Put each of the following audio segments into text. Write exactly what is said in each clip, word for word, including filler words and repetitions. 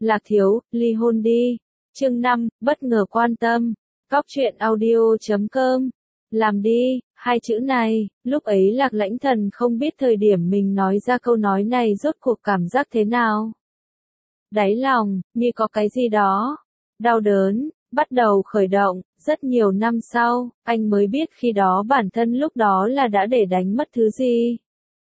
Lạc Thiếu, ly hôn đi. Chương năm, bất ngờ quan tâm. Cóc truyện audio chấm com. Làm đi, hai chữ này, lúc ấy Lạc Lãnh Thần không biết thời điểm mình nói ra câu nói này rốt cuộc cảm giác thế nào. Đáy lòng, như có cái gì đó, đau đớn, bắt đầu khởi động, rất nhiều năm sau, anh mới biết khi đó bản thân lúc đó là đã để đánh mất thứ gì.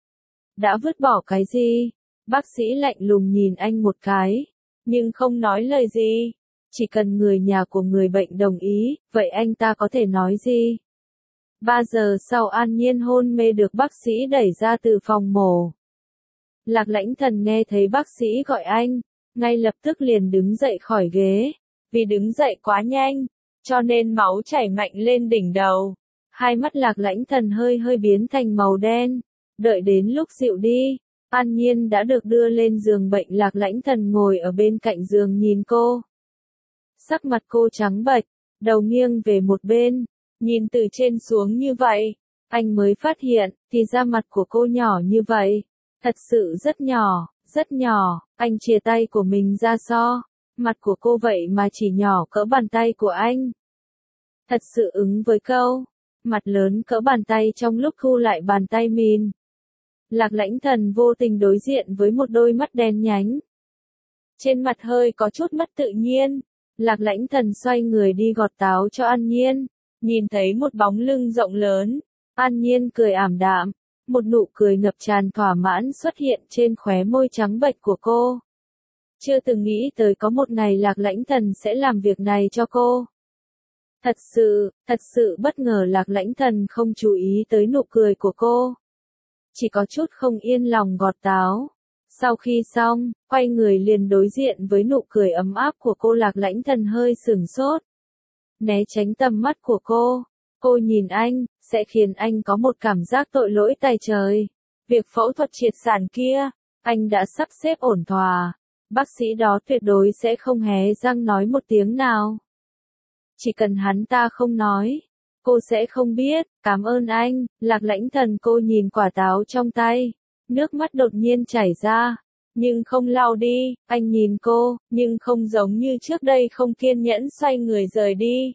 Đã vứt bỏ cái gì. Bác sĩ lạnh lùng nhìn anh một cái, nhưng không nói lời gì. Chỉ cần người nhà của người bệnh đồng ý, vậy anh ta có thể nói gì? Ba giờ sau An Nhiên hôn mê được bác sĩ đẩy ra từ phòng mổ. Lạc Lãnh Thần nghe thấy bác sĩ gọi anh, ngay lập tức liền đứng dậy khỏi ghế. Vì đứng dậy quá nhanh, cho nên máu chảy mạnh lên đỉnh đầu. Hai mắt Lạc Lãnh Thần hơi hơi biến thành màu đen. Đợi đến lúc dịu đi, An Nhiên đã được đưa lên giường bệnh. Lạc Lãnh Thần ngồi ở bên cạnh giường nhìn cô. Sắc mặt cô trắng bệch, đầu nghiêng về một bên, nhìn từ trên xuống như vậy, anh mới phát hiện, thì ra mặt của cô nhỏ như vậy. Thật sự rất nhỏ, rất nhỏ, anh chìa tay của mình ra so, mặt của cô vậy mà chỉ nhỏ cỡ bàn tay của anh. Thật sự ứng với câu, mặt lớn cỡ bàn tay trong lúc thu lại bàn tay mìn. Lạc Lãnh Thần vô tình đối diện với một đôi mắt đen nhánh. Trên mặt hơi có chút mất tự nhiên. Lạc Lãnh Thần xoay người đi gọt táo cho An Nhiên, nhìn thấy một bóng lưng rộng lớn, An Nhiên cười ảm đạm, một nụ cười ngập tràn thỏa mãn xuất hiện trên khóe môi trắng bệch của cô. Chưa từng nghĩ tới có một ngày Lạc Lãnh Thần sẽ làm việc này cho cô. Thật sự, thật sự bất ngờ. Lạc Lãnh Thần không chú ý tới nụ cười của cô, chỉ có chút không yên lòng gọt táo. Sau khi xong, quay người liền đối diện với nụ cười ấm áp của cô. Lạc Lãnh Thần hơi sửng sốt, né tránh tầm mắt của cô. Cô nhìn anh, sẽ khiến anh có một cảm giác tội lỗi tày trời. Việc phẫu thuật triệt sản kia, anh đã sắp xếp ổn thỏa. Bác sĩ đó tuyệt đối sẽ không hé răng nói một tiếng nào. Chỉ cần hắn ta không nói, cô sẽ không biết. Cảm ơn anh. Lạc Lãnh Thần. Cô nhìn quả táo trong tay, nước mắt đột nhiên chảy ra, nhưng không lau đi. Anh nhìn cô, nhưng không giống như trước đây không kiên nhẫn xoay người rời đi.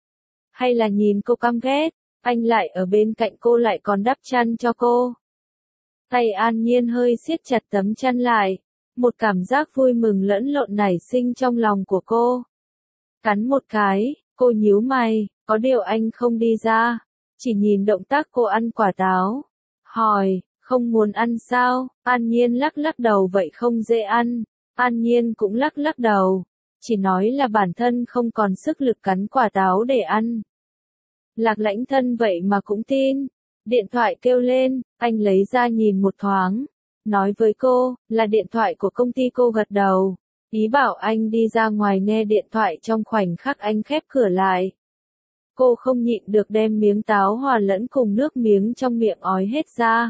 Hay là nhìn cô căm ghét, anh lại ở bên cạnh cô lại còn đắp chăn cho cô. Tay An Nhiên hơi siết chặt tấm chăn lại, một cảm giác vui mừng lẫn lộn nảy sinh trong lòng của cô. Cắn một cái, cô nhíu mày, có điều anh không đi ra, chỉ nhìn động tác cô ăn quả táo. Hỏi, không muốn ăn sao? An Nhiên lắc lắc đầu. Vậy không dễ ăn. An Nhiên cũng lắc lắc đầu, chỉ nói là bản thân không còn sức lực cắn quả táo để ăn. Lạc Lãnh Thần vậy mà cũng tin. Điện thoại kêu lên, anh lấy ra nhìn một thoáng, nói với cô, là điện thoại của công ty. Cô gật đầu, ý bảo anh đi ra ngoài nghe điện thoại. Trong khoảnh khắc anh khép cửa lại, cô không nhịn được đem miếng táo hòa lẫn cùng nước miếng trong miệng ói hết ra.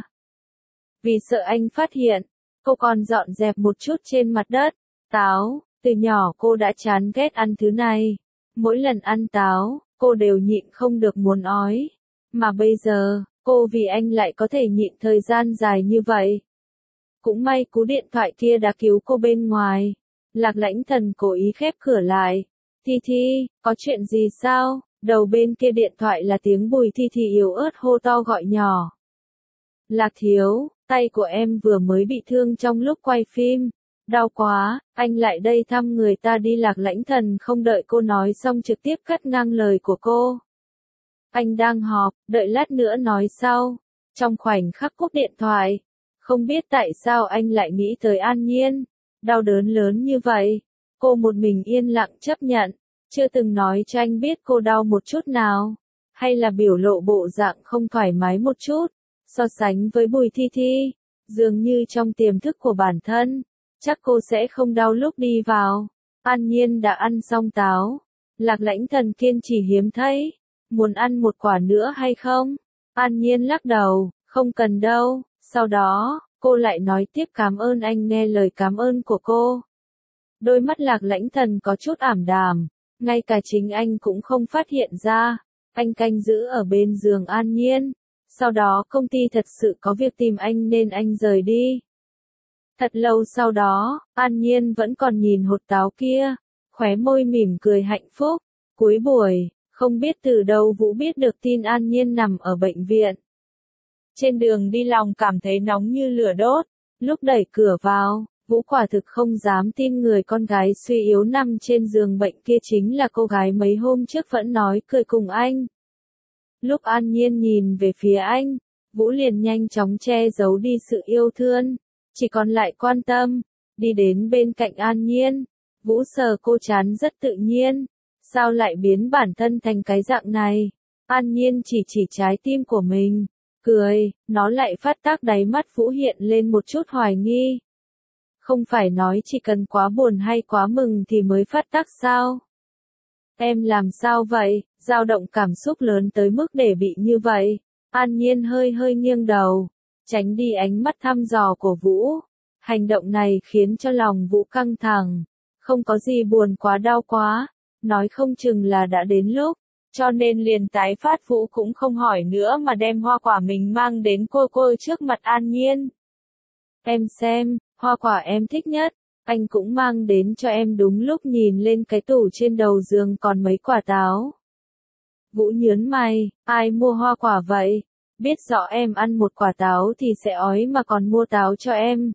Vì sợ anh phát hiện, cô còn dọn dẹp một chút trên mặt đất. Táo, từ nhỏ cô đã chán ghét ăn thứ này. Mỗi lần ăn táo, cô đều nhịn không được muốn ói. Mà bây giờ, cô vì anh lại có thể nhịn thời gian dài như vậy. Cũng may cú điện thoại kia đã cứu cô bên ngoài. Lạc Lãnh Thần cố ý khép cửa lại. Thi Thi, có chuyện gì sao? Đầu bên kia điện thoại là tiếng Bùi Thi Thi yếu ớt hô to gọi nhỏ. Lạc Thiếu, tay của em vừa mới bị thương trong lúc quay phim. Đau quá, anh lại đây thăm người ta đi. Lạc Lãnh Thần không đợi cô nói xong trực tiếp cắt ngang lời của cô. Anh đang họp, đợi lát nữa nói sau. Trong khoảnh khắc cúp điện thoại, không biết tại sao anh lại nghĩ tới An Nhiên. Đau đớn lớn như vậy, cô một mình yên lặng chấp nhận, chưa từng nói cho anh biết cô đau một chút nào, hay là biểu lộ bộ dạng không thoải mái một chút. So sánh với Bùi Thi Thi, dường như trong tiềm thức của bản thân, chắc cô sẽ không đau lúc đi vào. An Nhiên đã ăn xong táo. Lạc Lãnh Thần kiên trì hiếm thấy, muốn ăn một quả nữa hay không? An Nhiên lắc đầu, không cần đâu. Sau đó, cô lại nói tiếp cảm ơn anh. Nghe lời cảm ơn của cô, đôi mắt Lạc Lãnh Thần có chút ảm đạm, ngay cả chính anh cũng không phát hiện ra. Anh canh giữ ở bên giường An Nhiên. Sau đó công ty thật sự có việc tìm anh nên anh rời đi. Thật lâu sau đó, An Nhiên vẫn còn nhìn hột táo kia, khóe môi mỉm cười hạnh phúc. Cuối buổi, không biết từ đâu Vũ biết được tin An Nhiên nằm ở bệnh viện. Trên đường đi lòng cảm thấy nóng như lửa đốt, lúc đẩy cửa vào, Vũ quả thực không dám tin người con gái suy yếu nằm trên giường bệnh kia chính là cô gái mấy hôm trước vẫn nói cười cùng anh. Lúc An Nhiên nhìn về phía anh, Vũ liền nhanh chóng che giấu đi sự yêu thương, chỉ còn lại quan tâm, đi đến bên cạnh An Nhiên. Vũ sờ cô trán rất tự nhiên, sao lại biến bản thân thành cái dạng này? An Nhiên chỉ chỉ trái tim của mình, cười, nó lại phát tác đáy mắt Vũ hiện lên một chút hoài nghi. Không phải nói chỉ cần quá buồn hay quá mừng thì mới phát tác sao? Em làm sao vậy, dao động cảm xúc lớn tới mức để bị như vậy? An Nhiên hơi hơi nghiêng đầu, tránh đi ánh mắt thăm dò của Vũ. Hành động này khiến cho lòng Vũ căng thẳng. Không có gì buồn quá đau quá, nói không chừng là đã đến lúc, cho nên liền tái phát Vũ cũng không hỏi nữa mà đem hoa quả mình mang đến cô cô trước mặt An Nhiên. Em xem, hoa quả em thích nhất, anh cũng mang đến cho em. Đúng lúc nhìn lên cái tủ trên đầu giường còn mấy quả táo. Vũ nhớn mày, ai mua hoa quả vậy? Biết rõ em ăn một quả táo thì sẽ ói mà còn mua táo cho em.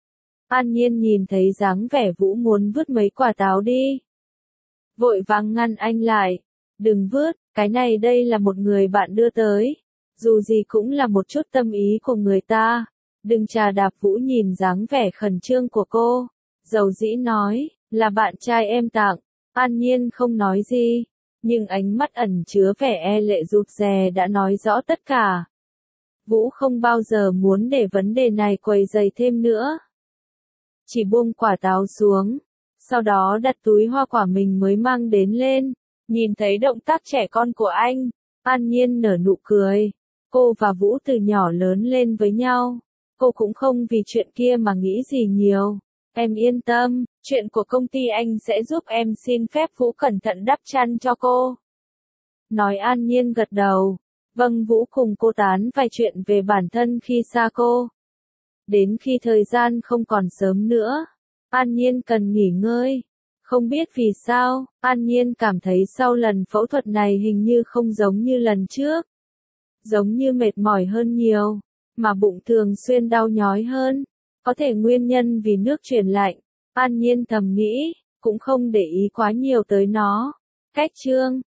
An Nhiên nhìn thấy dáng vẻ Vũ muốn vứt mấy quả táo đi, vội vàng ngăn anh lại. Đừng vứt, cái này đây là một người bạn đưa tới, dù gì cũng là một chút tâm ý của người ta. Đừng trà đạp. Vũ nhìn dáng vẻ khẩn trương của cô, dầu dĩ nói, là bạn trai em tặng. An Nhiên không nói gì, nhưng ánh mắt ẩn chứa vẻ e lệ rụt rè đã nói rõ tất cả. Vũ không bao giờ muốn để vấn đề này quấy rầy thêm nữa, chỉ buông quả táo xuống, sau đó đặt túi hoa quả mình mới mang đến lên. Nhìn thấy động tác trẻ con của anh, An Nhiên nở nụ cười. Cô và Vũ từ nhỏ lớn lên với nhau, cô cũng không vì chuyện kia mà nghĩ gì nhiều. Em yên tâm, chuyện của công ty anh sẽ giúp em. Xin phép. Vũ cẩn thận đắp chăn cho cô. Nói An Nhiên gật đầu. Vâng. Vũ cùng cô tán vài chuyện về bản thân khi xa cô. Đến khi thời gian không còn sớm nữa, An Nhiên cần nghỉ ngơi. Không biết vì sao, An Nhiên cảm thấy sau lần phẫu thuật này hình như không giống như lần trước. Giống như mệt mỏi hơn nhiều, mà bụng thường xuyên đau nhói hơn. Có thể nguyên nhân vì nước truyền lạnh. An Nhiên thầm nghĩ, cũng không để ý quá nhiều tới nó. Cách chương